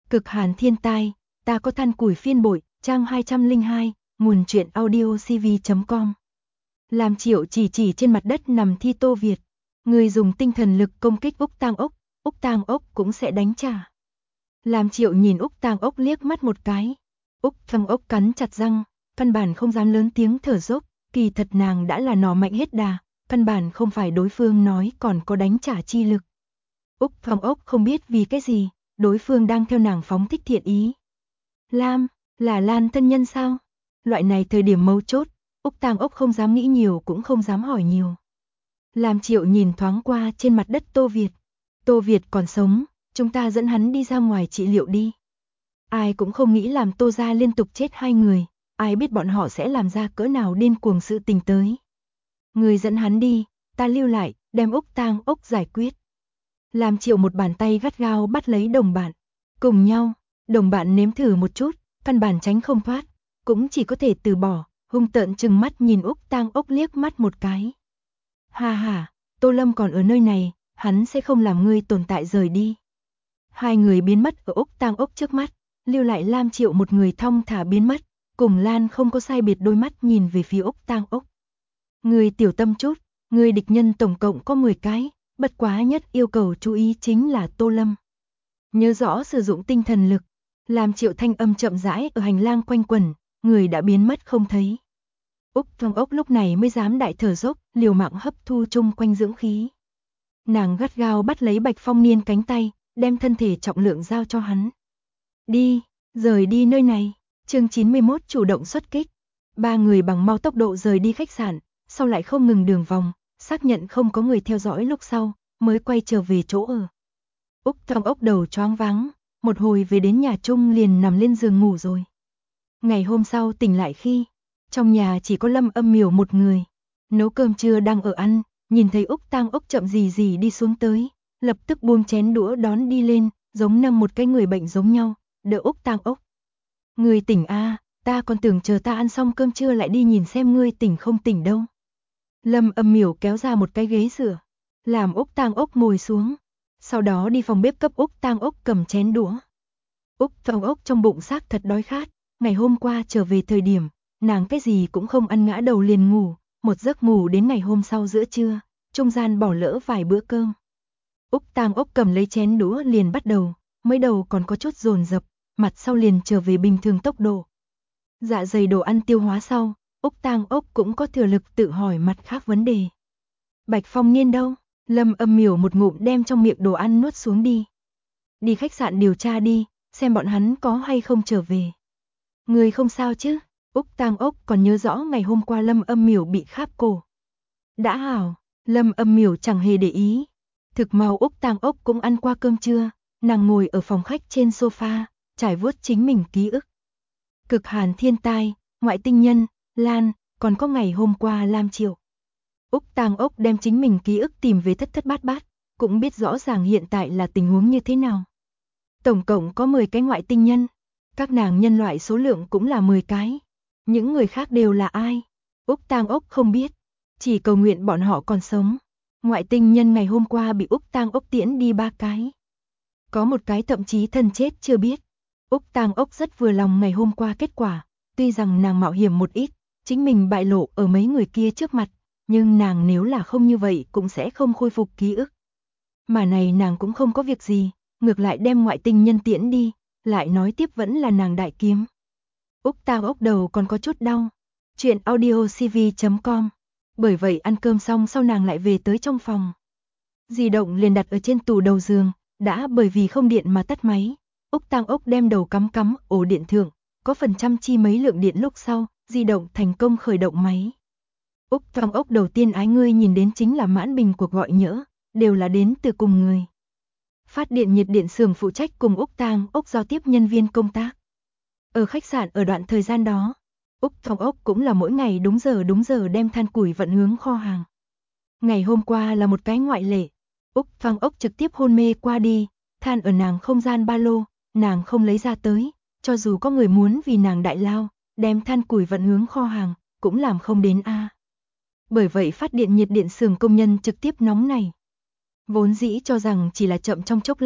Cực hàn thiên tai, ta có than củi phiên bội, trang 202, nguồn truyện audio cv.com. Lam Triệu chỉ trên mặt đất nằm thi Tô Việt. Người dùng tinh thần lực công kích Úc Tang Ốc cũng sẽ đánh trả. Lam Triệu nhìn Úc Tang Ốc liếc mắt một cái. Úc Tang Ốc cắn chặt răng, căn bản không dám lớn tiếng thở dốc, kỳ thật nàng đã là nỏ mạnh hết đà, căn bản không phải đối phương nói còn có đánh trả chi lực. Úc Tang Ốc không biết vì cái gì, đối phương đang theo nàng phóng thích thiện ý. Lam, là Lan thân nhân sao? Loại này thời điểm mấu chốt, Úc Tang Ốc không dám nghĩ nhiều cũng không dám hỏi nhiều. Lam Triệu nhìn thoáng qua trên mặt đất Tô Việt. Tô Việt còn sống, chúng ta dẫn hắn đi ra ngoài trị liệu đi. Ai cũng không nghĩ làm Tô gia liên tục chết 2 người, ai biết bọn họ sẽ làm ra cỡ nào điên cuồng sự tình tới. Người dẫn hắn đi, ta lưu lại, đem Úc Tang Ốc giải quyết. Lam Triệu một bàn tay gắt gao bắt lấy đồng bạn. Cùng nhau, đồng bạn nếm thử một chút, căn bản tránh không thoát, cũng chỉ có thể từ bỏ, hung tợn trừng mắt nhìn Úc Tang Ốc liếc mắt một cái. Ha ha, Tô Lâm còn ở nơi này, hắn sẽ không làm ngươi tồn tại rời đi. Hai người biến mất ở Úc Tang Ốc trước mắt, lưu lại Lam Triệu một người thong thả biến mất, cùng Lan không có sai biệt đôi mắt nhìn về phía Úc Tang Ốc. Ngươi tiểu tâm chút, ngươi địch nhân tổng cộng có 10 cái, bất quá nhất yêu cầu chú ý chính là Tô Lâm. Nhớ rõ sử dụng tinh thần lực, Lam Triệu thanh âm chậm rãi ở hành lang quanh quẩn, người đã biến mất không thấy. Úc Tang Ốc lúc này mới dám đại thở dốc, liều mạng hấp thu chung quanh dưỡng khí. Nàng gắt gao bắt lấy Bạch Phong Niên cánh tay, đem thân thể trọng lượng giao cho hắn. Đi, rời đi nơi này. Chương 91 chủ động xuất kích. Ba người bằng mau tốc độ rời đi khách sạn, sau lại không ngừng đường vòng, xác nhận không có người theo dõi lúc sau, mới quay trở về chỗ ở. Úc Tang Ốc đầu choáng váng, một hồi về đến nhà chung liền nằm lên giường ngủ rồi. Ngày hôm sau tỉnh lại khi, trong nhà chỉ có Lâm Âm Miểu một người. Nấu cơm trưa đang ở ăn, nhìn thấy Úc Tang Ốc chậm gì đi xuống tới, lập tức buông chén đũa đón đi lên, giống nâng một cái người bệnh giống nhau, đỡ Úc Tang Ốc. Ngươi tỉnh a, ta còn tưởng chờ ta ăn xong cơm trưa lại đi nhìn xem ngươi tỉnh không tỉnh đâu. Lâm Âm Miểu kéo ra một cái ghế rửa, làm Úc Tang Ốc ngồi xuống, sau đó đi phòng bếp cấp Úc Tang Ốc cầm chén đũa. Úc Tang Ốc trong bụng xác thật đói khát, ngày hôm qua trở về thời điểm, nàng cái gì cũng không ăn ngã đầu liền ngủ, một giấc ngủ đến ngày hôm sau giữa trưa, trung gian bỏ lỡ vài bữa cơm. Úc Tang Ốc cầm lấy chén đũa liền bắt đầu, mới đầu còn có chút dồn dập, mặt sau liền trở về bình thường tốc độ. Dạ dày đồ ăn tiêu hóa sau, Úc Tang Ốc cũng có thừa lực tự hỏi mặt khác vấn đề. Bạch Phong Niên đâu? Lâm Âm Miểu một ngụm đem trong miệng đồ ăn nuốt xuống đi. Đi khách sạn điều tra đi, xem bọn hắn có hay không trở về. Người không sao chứ? Úc Tang Ốc còn nhớ rõ ngày hôm qua Lâm Âm Miểu bị kháp cổ. Đã hảo, Lâm Âm Miểu chẳng hề để ý. Thực mau Úc Tang Ốc cũng ăn qua cơm trưa, nàng ngồi ở phòng khách trên sofa, trải vuốt chính mình ký ức. Cực hàn thiên tai, ngoại tinh nhân, Lan, còn có ngày hôm qua Lam Triệu. Úc Tang Ốc đem chính mình ký ức tìm về thất thất bát bát, cũng biết rõ ràng hiện tại là tình huống như thế nào. Tổng cộng có 10 cái ngoại tinh nhân, các nàng nhân loại số lượng cũng là 10 cái. Những người khác đều là ai? Úc Tang Ốc không biết, chỉ cầu nguyện bọn họ còn sống. Ngoại tinh nhân ngày hôm qua bị Úc Tang Ốc tiễn đi 3 cái. Có một cái thậm chí thân chết chưa biết. Úc Tang Ốc rất vừa lòng ngày hôm qua kết quả, tuy rằng nàng mạo hiểm một ít, chính mình bại lộ ở mấy người kia trước mặt, nhưng nàng nếu là không như vậy cũng sẽ không khôi phục ký ức. Mà này nàng cũng không có việc gì, ngược lại đem ngoại tinh nhân tiễn đi, lại nói tiếp vẫn là nàng đại kiếm. Úc Tang Ốc đầu còn có chút đau. Chuyện audio cv.com. Bởi vậy ăn cơm xong sau nàng lại về tới trong phòng. Di động liền đặt ở trên tủ đầu giường, đã bởi vì không điện mà tắt máy. Úc Tang Ốc đem đầu cắm ổ điện thượng, có phần trăm chi mấy lượng điện lúc sau, di động thành công khởi động máy. Úc Tang Ốc đầu tiên ái ngươi nhìn đến chính là mãn bình cuộc gọi nhỡ, đều là đến từ cùng người. Phát điện nhiệt điện xưởng phụ trách cùng Úc Tang Ốc giao tiếp nhân viên công tác. Ở khách sạn ở đoạn thời gian đó, Úc Tang Ốc cũng là mỗi ngày đúng giờ đem than củi vận hướng kho hàng. Ngày hôm qua là một cái ngoại lệ, Úc Tang Ốc trực tiếp hôn mê qua đi, than ở nàng không gian ba lô, nàng không lấy ra tới, cho dù có người muốn vì nàng đại lao, đem than củi vận hướng kho hàng, cũng làm không đến a. Bởi vậy phát điện nhiệt điện xưởng công nhân trực tiếp nóng này. Vốn dĩ cho rằng chỉ là chậm trong chốc lát,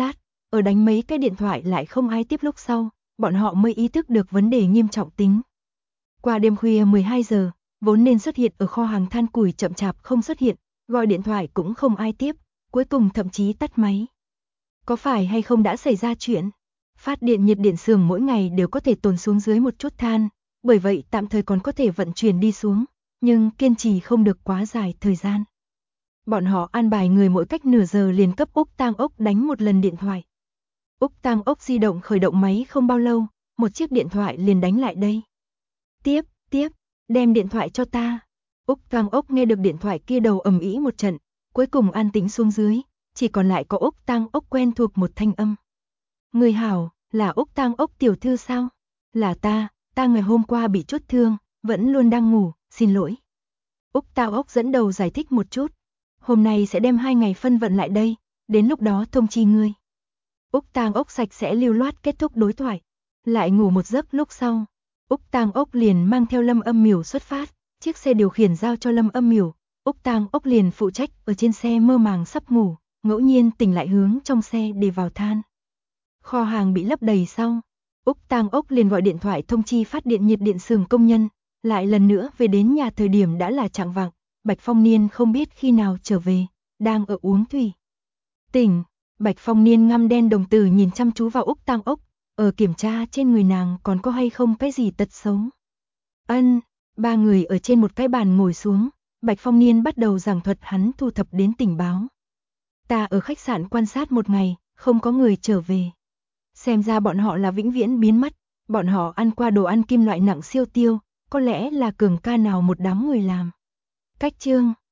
ở đánh mấy cái điện thoại lại không ai tiếp lúc sau, bọn họ mới ý thức được vấn đề nghiêm trọng tính. Qua đêm khuya 12 giờ, vốn nên xuất hiện ở kho hàng than củi chậm chạp không xuất hiện, gọi điện thoại cũng không ai tiếp, cuối cùng thậm chí tắt máy. Có phải hay không đã xảy ra chuyện? Phát điện nhiệt điện xưởng mỗi ngày đều có thể tồn xuống dưới một chút than, bởi vậy tạm thời còn có thể vận chuyển đi xuống, nhưng kiên trì không được quá dài thời gian. Bọn họ an bài người mỗi cách nửa giờ liền cấp Úc Tang Ốc đánh một lần điện thoại. Úc Tang Ốc di động khởi động máy không bao lâu, một chiếc điện thoại liền đánh lại đây. Tiếp, đem điện thoại cho ta. Úc Tang Ốc nghe được điện thoại kia đầu ầm ĩ một trận, cuối cùng an tĩnh xuống dưới, chỉ còn lại có Úc Tang Ốc quen thuộc một thanh âm. Người hảo, là Úc Tang Ốc tiểu thư sao? Là ta ngày hôm qua bị chút thương, vẫn luôn đang ngủ, xin lỗi. Úc Tang Ốc dẫn đầu giải thích một chút. Hôm nay sẽ đem 2 ngày phân vận lại đây, đến lúc đó thông chi ngươi. Úc Tang Ốc sạch sẽ lưu loát kết thúc đối thoại. Lại ngủ một giấc lúc sau, Úc Tang Ốc liền mang theo Lâm Âm Miểu xuất phát, chiếc xe điều khiển giao cho Lâm Âm Miểu, Úc Tang Ốc liền phụ trách ở trên xe mơ màng sắp ngủ, ngẫu nhiên tỉnh lại hướng trong xe để vào than. Kho hàng bị lấp đầy sau, Úc Tang Ốc liền gọi điện thoại thông chi phát điện nhiệt điện xưởng công nhân, lại lần nữa về đến nhà thời điểm đã là chạng vạng, Bạch Phong Niên không biết khi nào trở về, đang ở uống thủy. Tỉnh, Bạch Phong Niên ngăm đen đồng tử nhìn chăm chú vào Úc Tang Ốc, ở kiểm tra trên người nàng còn có hay không cái gì tật xấu. Ba người ở trên một cái bàn ngồi xuống, Bạch Phong Niên bắt đầu giảng thuật hắn thu thập đến tình báo. Ta ở khách sạn quan sát một ngày, không có người trở về. Xem ra bọn họ là vĩnh viễn biến mất, bọn họ ăn qua đồ ăn kim loại nặng siêu tiêu, có lẽ là cường ca nào một đám người làm. Cách chương